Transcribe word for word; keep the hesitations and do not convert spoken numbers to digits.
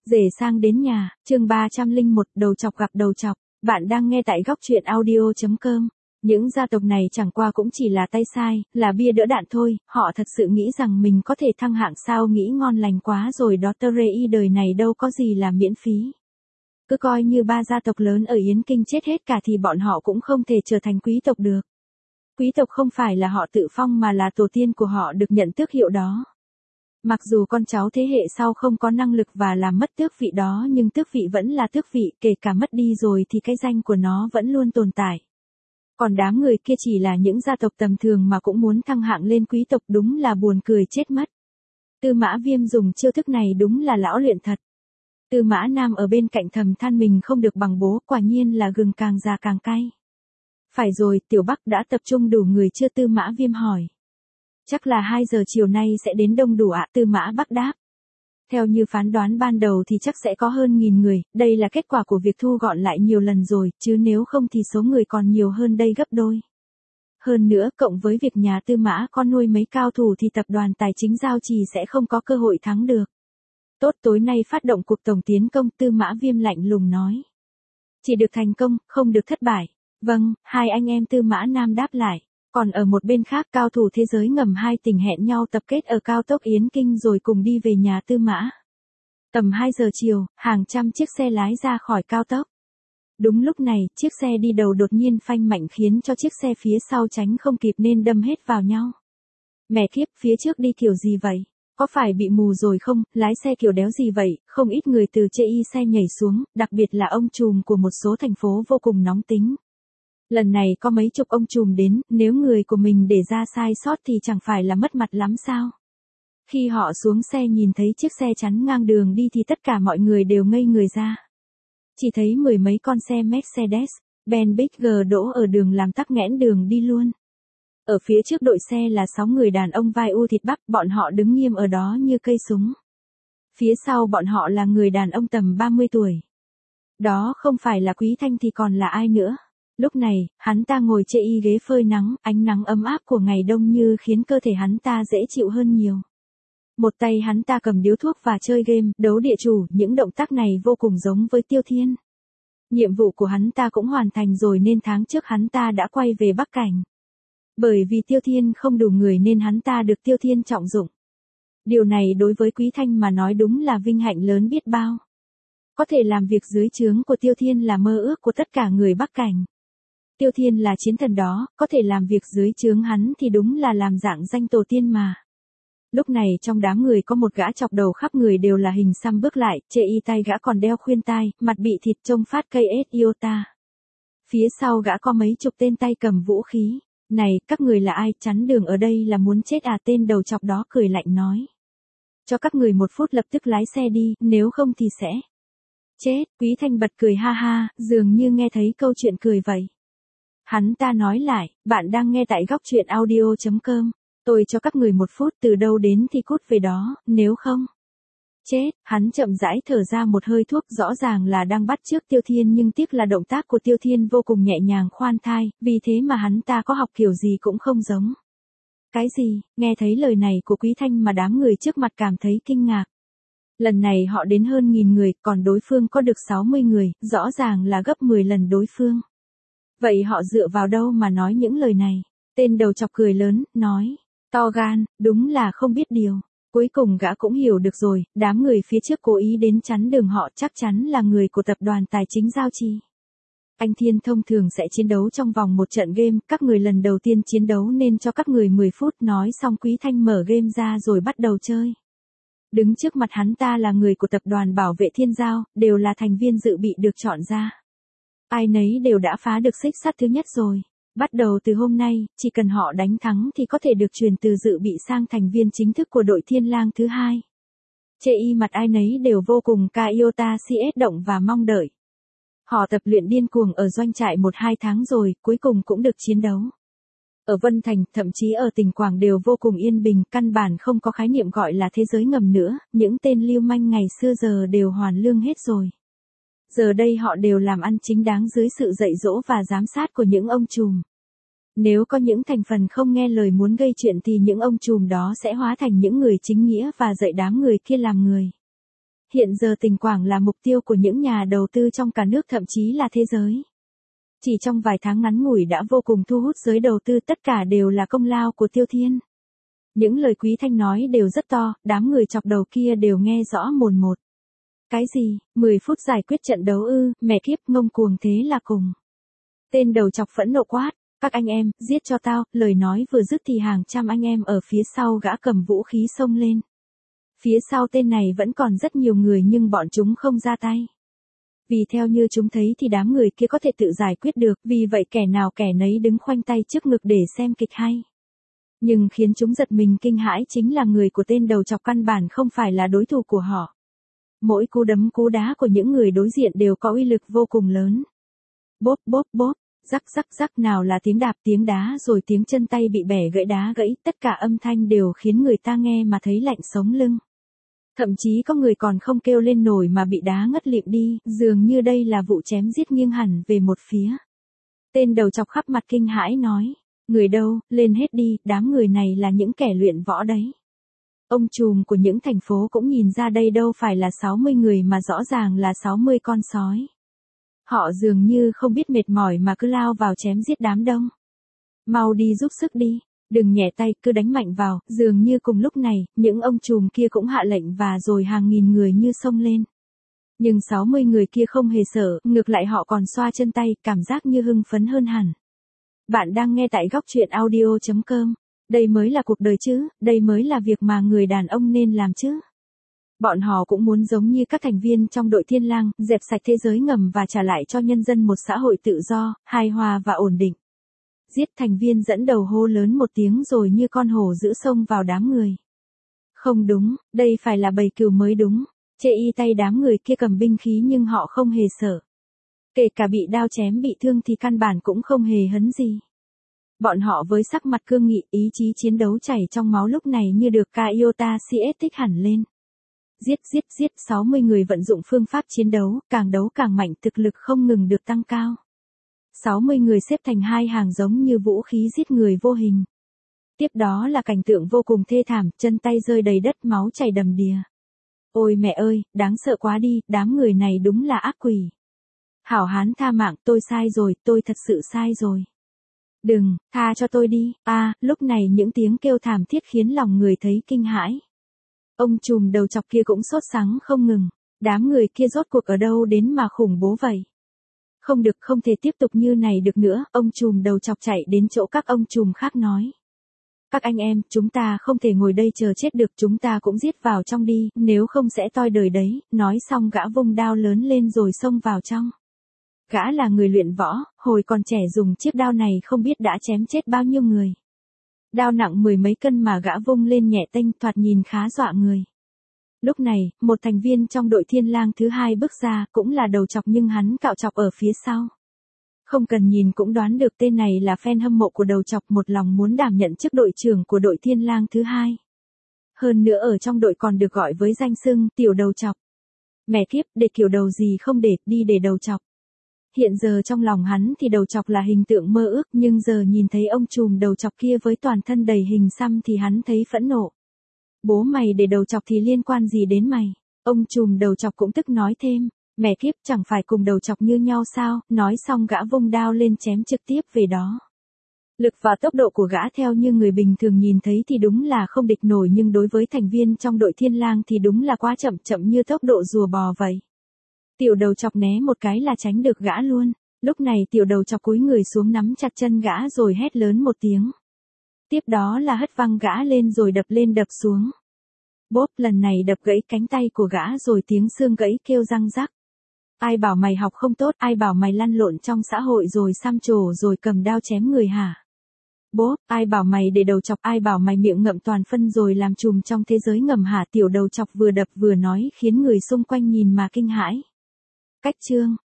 Rể sang đến nhà, chương ba trăm lẻ một, đầu chọc gặp đầu chọc. Bạn đang nghe tại góc truyện audio chấm com. Những gia tộc này chẳng qua cũng chỉ là tay sai, là bia đỡ đạn thôi, họ thật sự nghĩ rằng mình có thể thăng hạng sao, nghĩ ngon lành quá rồi đó. Trey đời này đâu có gì là miễn phí. Cứ coi như ba gia tộc lớn ở Yến Kinh chết hết cả thì bọn họ cũng không thể trở thành quý tộc được. Quý tộc không phải là họ tự phong mà là tổ tiên của họ được nhận tước hiệu đó. Mặc dù con cháu thế hệ sau không có năng lực và làm mất tước vị đó, nhưng tước vị vẫn là tước vị, kể cả mất đi rồi thì cái danh của nó vẫn luôn tồn tại. Còn đám người kia chỉ là những gia tộc tầm thường mà cũng muốn thăng hạng lên quý tộc, đúng là buồn cười chết mất. Tư Mã Viêm dùng chiêu thức này đúng là lão luyện thật. Tư Mã Nam ở bên cạnh thầm than mình không được bằng bố, quả nhiên là gừng càng già càng cay. Phải rồi, Tiểu Bắc đã tập trung đủ người chưa? Tư Mã Viêm hỏi. Chắc là hai giờ chiều nay sẽ đến đông đủ ạ, Tư Mã Bắc đáp. Theo như phán đoán ban đầu thì chắc sẽ có hơn nghìn người, đây là kết quả của việc thu gọn lại nhiều lần rồi, chứ nếu không thì số người còn nhiều hơn đây gấp đôi. Hơn nữa, cộng với việc nhà Tư Mã có nuôi mấy cao thủ thì tập đoàn tài chính Giao Trì sẽ không có cơ hội thắng được. Tốt, tối nay phát động cuộc tổng tiến công, Tư Mã Viêm lạnh lùng nói. Chỉ được thành công, không được thất bại. Vâng, hai anh em Tư Mã Nam đáp lại. Còn ở một bên khác, cao thủ thế giới ngầm hai tỉnh hẹn nhau tập kết ở cao tốc Yến Kinh rồi cùng đi về nhà Tư Mã. Tầm hai giờ chiều, hàng trăm chiếc xe lái ra khỏi cao tốc. Đúng lúc này, chiếc xe đi đầu đột nhiên phanh mạnh khiến cho chiếc xe phía sau tránh không kịp nên đâm hết vào nhau. Mẹ kiếp, phía trước đi kiểu gì vậy? Có phải bị mù rồi không? Lái xe kiểu đéo gì vậy? Không ít người từ chê y xe nhảy xuống, đặc biệt là ông trùm của một số thành phố vô cùng nóng tính. Lần này có mấy chục ông trùm đến, nếu người của mình để ra sai sót thì chẳng phải là mất mặt lắm sao? Khi họ xuống xe nhìn thấy chiếc xe chắn ngang đường đi thì tất cả mọi người đều ngây người ra. Chỉ thấy mười mấy con xe Mercedes, Benz Big G đỗ ở đường làm tắc nghẽn đường đi luôn. Ở phía trước đội xe là sáu người đàn ông vai u thịt bắp, bọn họ đứng nghiêm ở đó như cây súng. Phía sau bọn họ là người đàn ông tầm ba mươi tuổi. Đó không phải là Quý Thanh thì còn là ai nữa? Lúc này, hắn ta ngồi chê y ghế phơi nắng, ánh nắng ấm áp của ngày đông như khiến cơ thể hắn ta dễ chịu hơn nhiều. Một tay hắn ta cầm điếu thuốc và chơi game, đấu địa chủ, những động tác này vô cùng giống với Tiêu Thiên. Nhiệm vụ của hắn ta cũng hoàn thành rồi nên tháng trước hắn ta đã quay về Bắc Cảnh. Bởi vì Tiêu Thiên không đủ người nên hắn ta được Tiêu Thiên trọng dụng. Điều này đối với Quý Thanh mà nói đúng là vinh hạnh lớn biết bao. Có thể làm việc dưới trướng của Tiêu Thiên là mơ ước của tất cả người Bắc Cảnh. Tiêu Thiên là chiến thần đó, có thể làm việc dưới trướng hắn thì đúng là làm dạng danh tổ tiên mà. Lúc này trong đám người có một gã chọc đầu khắp người đều là hình xăm bước lại, chê y tay gã còn đeo khuyên tai, mặt bị thịt trông phát cây ết iota. Phía sau gã có mấy chục tên tay cầm vũ khí. Này, các người là ai, chắn đường ở đây là muốn chết à? Tên đầu chọc đó cười lạnh nói. Cho các người một phút lập tức lái xe đi, nếu không thì sẽ chết. Quý Thanh bật cười ha ha, dường như nghe thấy câu chuyện cười vậy. Hắn ta nói lại, bạn đang nghe tại góc truyện audio chấm com. Tôi cho các người một phút, từ đâu đến thì cút về đó, nếu không chết. Hắn chậm rãi thở ra một hơi thuốc, rõ ràng là đang bắt chước Tiêu Thiên nhưng tiếc là động tác của Tiêu Thiên vô cùng nhẹ nhàng khoan thai, vì thế mà hắn ta có học kiểu gì cũng không giống. Cái gì? Nghe thấy lời này của Quý Thanh mà đám người trước mặt cảm thấy kinh ngạc. Lần này họ đến hơn nghìn người, còn đối phương có được sáu mươi người, rõ ràng là gấp mười lần đối phương. Vậy họ dựa vào đâu mà nói những lời này? Tên đầu chọc cười lớn, nói. To gan, đúng là không biết điều. Cuối cùng gã cũng hiểu được rồi, đám người phía trước cố ý đến chắn đường họ chắc chắn là người của tập đoàn tài chính Giao Trì. Anh Thiên thông thường sẽ chiến đấu trong vòng một trận game, các người lần đầu tiên chiến đấu nên cho các người mười phút. Nói xong Quý Thanh mở game ra rồi bắt đầu chơi. Đứng trước mặt hắn ta là người của tập đoàn bảo vệ Thiên Giao, đều là thành viên dự bị được chọn ra. Ai nấy đều đã phá được xích sắt thứ nhất rồi. Bắt đầu từ hôm nay, chỉ cần họ đánh thắng thì có thể được chuyển từ dự bị sang thành viên chính thức của đội Thiên Lang thứ hai. Chê y mặt ai nấy đều vô cùng ca iota xê ét động và mong đợi. Họ tập luyện điên cuồng ở doanh trại một hai tháng rồi, cuối cùng cũng được chiến đấu. Ở Vân Thành, thậm chí ở tỉnh Quảng đều vô cùng yên bình, căn bản không có khái niệm gọi là thế giới ngầm nữa, những tên lưu manh ngày xưa giờ đều hoàn lương hết rồi. Giờ đây họ đều làm ăn chính đáng dưới sự dạy dỗ và giám sát của những ông trùm. Nếu có những thành phần không nghe lời muốn gây chuyện thì những ông trùm đó sẽ hóa thành những người chính nghĩa và dạy đám người kia làm người. hiện giờ tỉnh Quảng là mục tiêu của những nhà đầu tư trong cả nước thậm chí là thế giới. Chỉ trong vài tháng ngắn ngủi đã vô cùng thu hút giới đầu tư, tất cả đều là công lao của Tiêu Thiên. Những lời Quý Thanh nói đều rất to, đám người chọc đầu kia đều nghe rõ mồn một. Cái gì, mười phút giải quyết trận đấu ư, mẹ kiếp, ngông cuồng thế là cùng. Tên đầu chọc phẫn nộ quát, các anh em, giết cho tao, lời nói vừa dứt thì hàng trăm anh em ở phía sau gã cầm vũ khí xông lên. Phía sau tên này vẫn còn rất nhiều người nhưng bọn chúng không ra tay. Vì theo như chúng thấy thì đám người kia có thể tự giải quyết được, vì vậy kẻ nào kẻ nấy đứng khoanh tay trước ngực để xem kịch hay. Nhưng khiến chúng giật mình kinh hãi chính là người của tên đầu chọc căn bản không phải là đối thủ của họ. Mỗi cú đấm cú đá của những người đối diện đều có uy lực vô cùng lớn. Bốp bốp bốp, rắc rắc rắc, nào là tiếng đạp, tiếng đá rồi tiếng chân tay bị bẻ gãy đá gãy, tất cả âm thanh đều khiến người ta nghe mà thấy lạnh sống lưng. Thậm chí có người còn không kêu lên nổi mà bị đá ngất lịm đi, dường như đây là vụ chém giết nghiêng hẳn về một phía. Tên đầu chọc khắp mặt kinh hãi nói, người đâu, lên hết đi, đám người này là những kẻ luyện võ đấy. Ông trùm của những thành phố cũng nhìn ra đây đâu phải là sáu mươi người mà rõ ràng là sáu mươi con sói. Họ dường như không biết mệt mỏi mà cứ lao vào chém giết đám đông. Mau đi giúp sức đi, đừng nhẹ tay, cứ đánh mạnh vào, dường như cùng lúc này, những ông trùm kia cũng hạ lệnh và rồi hàng nghìn người như xông lên. Nhưng sáu mươi người kia không hề sợ, ngược lại họ còn xoa chân tay, cảm giác như hưng phấn hơn hẳn. Bạn đang nghe tại góc truyện audio chấm com. Đây mới là cuộc đời chứ, đây mới là việc mà người đàn ông nên làm chứ. Bọn họ cũng muốn giống như các thành viên trong đội Thiên Lang, dẹp sạch thế giới ngầm và trả lại cho nhân dân một xã hội tự do, hài hòa và ổn định. Giết, thành viên dẫn đầu hô lớn một tiếng rồi như con hổ dữ xông vào đám người. Không đúng, đây phải là bầy cừu mới đúng. Chê y tay đám người kia cầm binh khí nhưng họ không hề sợ. Kể cả bị đao chém bị thương thì căn bản cũng không hề hấn gì. Bọn họ với sắc mặt cương nghị, ý chí chiến đấu chảy trong máu lúc này như được Kaiota xê ét tích hẳn lên. Giết giết giết, sáu mươi người vận dụng phương pháp chiến đấu, càng đấu càng mạnh, thực lực không ngừng được tăng cao. sáu mươi người xếp thành hai hàng giống như vũ khí giết người vô hình. Tiếp đó là cảnh tượng vô cùng thê thảm, chân tay rơi đầy đất, máu chảy đầm đìa. Ôi mẹ ơi, đáng sợ quá đi, đám người này đúng là ác quỷ. Hảo hán tha mạng, tôi sai rồi, tôi thật sự sai rồi. Đừng, tha cho tôi đi, a à, lúc này những tiếng kêu thảm thiết khiến lòng người thấy kinh hãi. Ông trùm đầu chọc kia cũng sốt sắng không ngừng, đám người kia rốt cuộc ở đâu đến mà khủng bố vậy. Không được, không thể tiếp tục như này được nữa, ông trùm đầu chọc chạy đến chỗ các ông trùm khác nói. Các anh em, chúng ta không thể ngồi đây chờ chết được, chúng ta cũng giết vào trong đi, nếu không sẽ toi đời đấy, nói xong gã vung đao lớn lên rồi xông vào trong. Gã là người luyện võ, hồi còn trẻ dùng chiếc đao này không biết đã chém chết bao nhiêu người. Đao nặng mười mấy cân mà gã vung lên nhẹ tênh, thoạt nhìn khá dọa người. Lúc này, một thành viên trong đội Thiên Lang thứ hai bước ra, cũng là đầu chọc nhưng hắn cạo chọc ở phía sau. Không cần nhìn cũng đoán được tên này là fan hâm mộ của đầu chọc, một lòng muốn đảm nhận chức đội trưởng của đội Thiên Lang thứ hai. Hơn nữa ở trong đội còn được gọi với danh xưng tiểu đầu chọc. Mẹ kiếp, để kiểu đầu gì không để, đi để đầu chọc. Hiện giờ trong lòng hắn thì đầu chọc là hình tượng mơ ước, nhưng giờ nhìn thấy ông trùm đầu chọc kia với toàn thân đầy hình xăm thì hắn thấy phẫn nộ. Bố mày để đầu chọc thì liên quan gì đến mày? Ông trùm đầu chọc cũng tức nói thêm, mẹ kiếp, chẳng phải cùng đầu chọc như nhau sao? Nói xong gã vung đao lên chém trực tiếp về đó. Lực và tốc độ của gã theo như người bình thường nhìn thấy thì đúng là không địch nổi, nhưng đối với thành viên trong đội Thiên Lang thì đúng là quá chậm, chậm như tốc độ rùa bò vậy. Tiểu đầu chọc né một cái là tránh được gã luôn. Lúc này tiểu đầu chọc cúi người xuống nắm chặt chân gã rồi hét lớn một tiếng. Tiếp đó là hất văng gã lên rồi đập lên đập xuống. Bốp, lần này đập gãy cánh tay của gã rồi tiếng xương gãy kêu răng rắc. Ai bảo mày học không tốt, ai bảo mày lăn lộn trong xã hội rồi xăm trổ rồi cầm đao chém người hả? Bốp, ai bảo mày để đầu chọc, ai bảo mày miệng ngậm toàn phân rồi làm trùm trong thế giới ngầm hả? Tiểu đầu chọc vừa đập vừa nói khiến người xung quanh nhìn mà kinh hãi. Cách chương